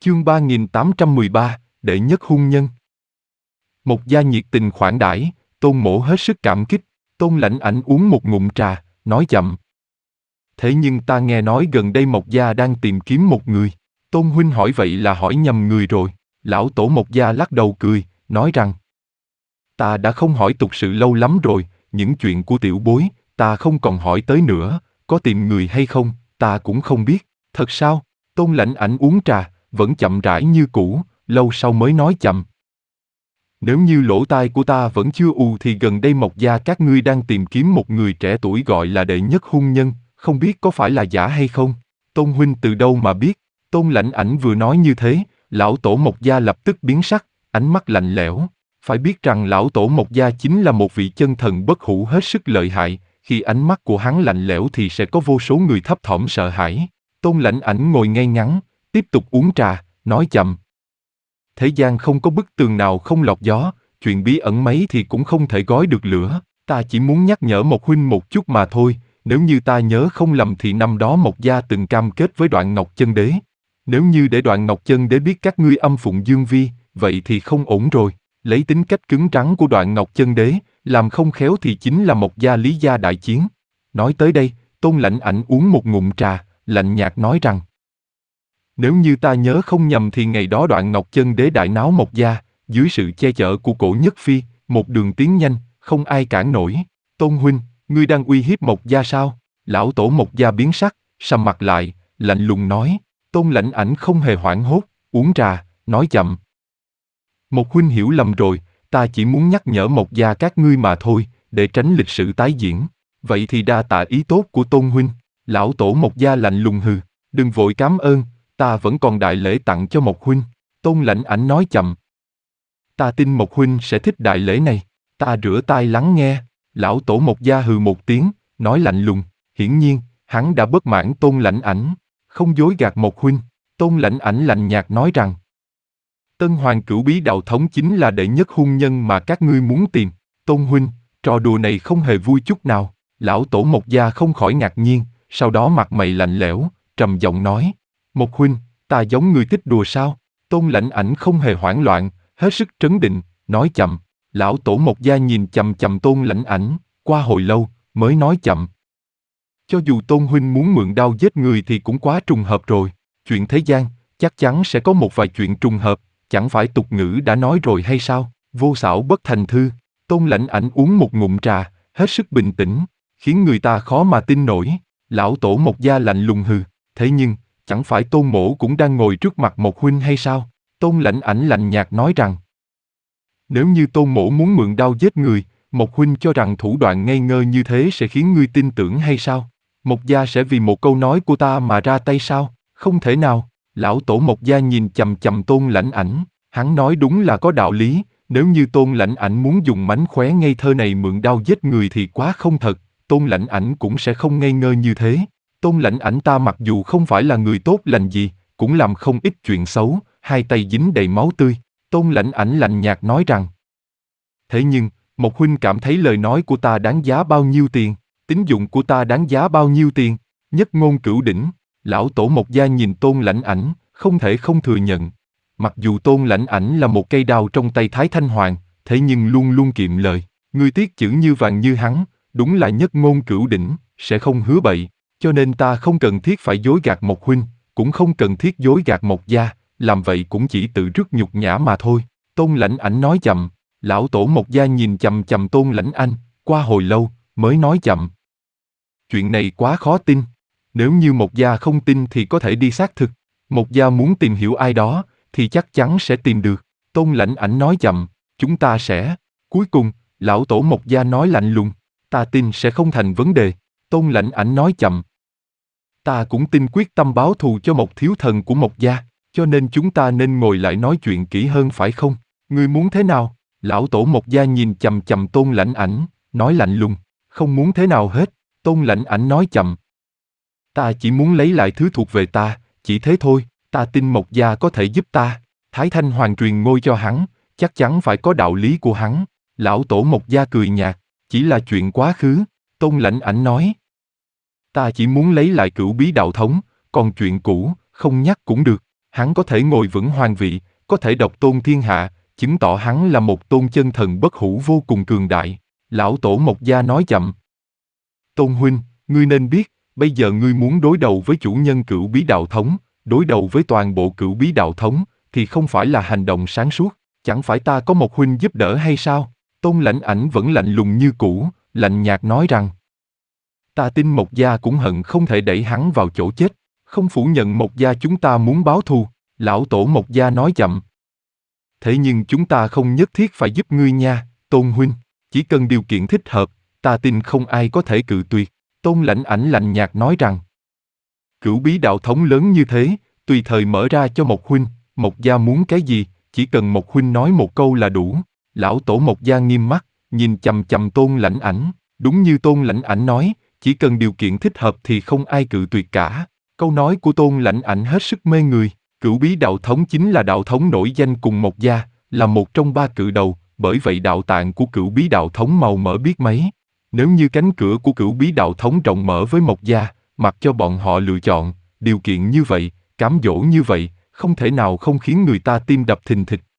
Chương 3813, đệ nhất hôn nhân. Mộc gia nhiệt tình khoản đãi, Tôn Mỗ hết sức cảm kích. Tôn Lãnh Ảnh uống một ngụm trà, nói chậm. Thế nhưng ta nghe nói gần đây Mộc gia đang tìm kiếm một người. Tôn huynh hỏi vậy là hỏi nhầm người rồi. Lão tổ Mộc gia lắc đầu cười, nói rằng: Ta đã không hỏi tục sự lâu lắm rồi, những chuyện của tiểu bối, ta không còn hỏi tới nữa, có tìm người hay không, ta cũng không biết. Thật sao? Tôn Lãnh Ảnh uống trà, vẫn chậm rãi như cũ, lâu sau mới nói chậm. Nếu như lỗ tai của ta vẫn chưa ù thì gần đây Mộc gia các ngươi đang tìm kiếm một người trẻ tuổi gọi là đệ nhất hôn nhân, không biết có phải là giả hay không? Tôn huynh từ đâu mà biết? Tôn Lãnh Ảnh vừa nói như thế, lão tổ Mộc gia lập tức biến sắc, ánh mắt lạnh lẽo. Phải biết rằng lão tổ Mộc gia chính là một vị chân thần bất hủ hết sức lợi hại, khi ánh mắt của hắn lạnh lẽo thì sẽ có vô số người thấp thỏm sợ hãi. Tôn Lãnh Ảnh ngồi ngay ngắn, tiếp tục uống trà, nói chậm. Thế gian không có bức tường nào không lọt gió, chuyện bí ẩn mấy thì cũng không thể gói được lửa. Ta chỉ muốn nhắc nhở Mộc huynh một chút mà thôi, nếu như ta nhớ không lầm thì năm đó Mộc gia từng cam kết với Đoạn Ngọc Chân Đế. Nếu như để Đoạn Ngọc Chân Đế biết các ngươi âm phụng Dương Vi, vậy thì không ổn rồi. Lấy tính cách cứng rắn của Đoạn Ngọc Chân Đế, làm không khéo thì chính là Mộc gia Lý gia đại chiến. Nói tới đây, Tôn Lãnh Ảnh uống một ngụm trà, lạnh nhạt nói rằng: Nếu như ta nhớ không nhầm thì ngày đó Đoạn Ngọc Chân Đế đại náo Mộc gia, dưới sự che chở của Cổ Nhất Phi, một đường tiến nhanh, không ai cản nổi. Tôn huynh, ngươi đang uy hiếp Mộc gia sao? Lão tổ Mộc gia biến sắc, sầm mặt lại, lạnh lùng nói. Tôn Lãnh Ảnh không hề hoảng hốt, uống trà, nói chậm. Mộc huynh hiểu lầm rồi, ta chỉ muốn nhắc nhở Mộc gia các ngươi mà thôi, để tránh lịch sử tái diễn. Vậy thì đa tạ ý tốt của Tôn huynh. Lão tổ Mộc gia lạnh lùng hừ, đừng vội cảm ơn, ta vẫn còn đại lễ tặng cho Mộc huynh. Tôn Lãnh Ảnh nói chậm. Ta tin Mộc huynh sẽ thích đại lễ này. Ta rửa tai lắng nghe. Lão tổ Mộc gia hừ một tiếng, nói lạnh lùng. Hiển nhiên, hắn đã bất mãn Tôn Lãnh Ảnh, không dối gạt Mộc huynh. Tôn Lãnh Ảnh lạnh nhạt nói rằng: Tân Hoàng Cửu Bí Đạo Thống chính là đệ nhất hôn nhân mà các ngươi muốn tìm. Tôn huynh, trò đùa này không hề vui chút nào. Lão tổ Mộc gia không khỏi ngạc nhiên, sau đó mặt mày lạnh lẽo, trầm giọng nói: Mộc huynh, ta giống người thích đùa sao? Tôn Lãnh Ảnh không hề hoảng loạn, hết sức trấn định, nói chậm. Lão tổ Mộc gia nhìn chằm chằm Tôn Lãnh Ảnh, qua hồi lâu, mới nói chậm. Cho dù Tôn huynh muốn mượn đao giết người thì cũng quá trùng hợp rồi. Chuyện thế gian, chắc chắn sẽ có một vài chuyện trùng hợp, chẳng phải tục ngữ đã nói rồi hay sao? Vô xảo bất thành thư. Tôn Lãnh Ảnh uống một ngụm trà, hết sức bình tĩnh, khiến người ta khó mà tin nổi. Lão tổ Mộc gia lạnh lùng hừ, thế nhưng, chẳng phải Tôn mỗ cũng đang ngồi trước mặt Mộc huynh hay sao? Tôn Lãnh Ảnh lạnh nhạt nói rằng: Nếu như Tôn mỗ muốn mượn đao giết người, Mộc huynh cho rằng thủ đoạn ngây ngơ như thế sẽ khiến ngươi tin tưởng hay sao? Mộc gia sẽ vì một câu nói của ta mà ra tay sao? Không thể nào. Lão tổ Mộc gia nhìn chằm chằm Tôn Lãnh Ảnh, hắn nói đúng là có đạo lý. Nếu như Tôn Lãnh Ảnh muốn dùng mánh khóe ngây thơ này mượn đao giết người thì quá không thật. Tôn Lãnh Ảnh cũng sẽ không ngây ngơ như thế. Tôn Lãnh Ảnh ta mặc dù không phải là người tốt lành gì, cũng làm không ít chuyện xấu, hai tay dính đầy máu tươi. Tôn Lãnh Ảnh lạnh nhạt nói rằng: Thế nhưng, Mộc huynh cảm thấy lời nói của ta đáng giá bao nhiêu tiền? Tín dụng của ta đáng giá bao nhiêu tiền? Nhất ngôn cửu đỉnh. Lão tổ Mộc gia nhìn Tôn Lãnh Ảnh, không thể không thừa nhận. Mặc dù Tôn Lãnh Ảnh là một cây đao trong tay Thái Thanh Hoàng, thế nhưng luôn luôn kiệm lời. Người tiết chữ như vàng như hắn, đúng là nhất ngôn cửu đỉnh, sẽ không hứa bậy. Cho nên ta không cần thiết phải dối gạt Mộc huynh, cũng không cần thiết dối gạt Mộc gia, làm vậy cũng chỉ tự rước nhục nhã mà thôi. Tôn Lãnh Ảnh nói chậm. Lão tổ Mộc gia nhìn chằm chằm Tôn Lãnh Anh, qua hồi lâu, mới nói chậm. Chuyện này quá khó tin. Nếu như Mộc gia không tin thì có thể đi xác thực. Mộc gia muốn tìm hiểu ai đó, thì chắc chắn sẽ tìm được. Tôn Lãnh Ảnh nói chậm, chúng ta sẽ. Cuối cùng, lão tổ Mộc gia nói lạnh lùng, ta tin sẽ không thành vấn đề. Tôn Lãnh Ảnh nói chậm. Ta cũng tin quyết tâm báo thù cho Mộc thiếu thần của Mộc gia, cho nên chúng ta nên ngồi lại nói chuyện kỹ hơn phải không? Ngươi muốn thế nào? Lão tổ Mộc gia nhìn chằm chằm Tôn Lãnh Ảnh, nói lạnh lùng, không muốn thế nào hết. Tôn Lãnh Ảnh nói chậm. Ta chỉ muốn lấy lại thứ thuộc về ta, chỉ thế thôi. Ta tin Mộc gia có thể giúp ta. Thái Thanh Hoàng truyền ngôi cho hắn, chắc chắn phải có đạo lý của hắn. Lão tổ Mộc gia cười nhạt, chỉ là chuyện quá khứ. Tôn Lãnh Ảnh nói. Ta chỉ muốn lấy lại Cửu Bí Đạo Thống, còn chuyện cũ, không nhắc cũng được. Hắn có thể ngồi vững hoàng vị, có thể độc tôn thiên hạ, chứng tỏ hắn là một tôn chân thần bất hủ vô cùng cường đại. Lão tổ Mộc Gia nói chậm. Tôn huynh, ngươi nên biết, bây giờ ngươi muốn đối đầu với chủ nhân Cửu Bí Đạo Thống, đối đầu với toàn bộ Cửu Bí Đạo Thống, thì không phải là hành động sáng suốt. Chẳng phải ta có một huynh giúp đỡ hay sao? Tôn Lãnh Ảnh vẫn lạnh lùng như cũ, lạnh nhạt nói rằng. Ta tin Mộc Gia cũng hận không thể đẩy hắn vào chỗ chết, không phủ nhận Mộc Gia chúng ta muốn báo thù. Lão tổ Mộc Gia nói chậm. Thế nhưng chúng ta không nhất thiết phải giúp ngươi nha, Tôn huynh, chỉ cần điều kiện thích hợp, ta tin không ai có thể cự tuyệt. Tôn Lãnh Ảnh lạnh nhạt nói rằng. Cửu Bí Đạo Thống lớn như thế, tùy thời mở ra cho Mộc huynh, Mộc Gia muốn cái gì, chỉ cần Mộc huynh nói một câu là đủ. Lão tổ Mộc Gia nghiêm mắt, nhìn chằm chằm Tôn Lãnh Ảnh, đúng như Tôn Lãnh Ảnh nói, chỉ cần điều kiện thích hợp thì không ai cự tuyệt cả. Câu nói của Tôn Lãnh Ảnh hết sức mê người. Cửu Bí Đạo Thống chính là đạo thống nổi danh cùng Mộc Gia, là một trong ba cự đầu, bởi vậy đạo tạng của Cửu Bí Đạo Thống màu mỡ biết mấy. Nếu như cánh cửa của Cửu Bí Đạo Thống rộng mở với Mộc Gia, mặc cho bọn họ lựa chọn, điều kiện như vậy, cám dỗ như vậy, không thể nào không khiến người ta tim đập thình thịch.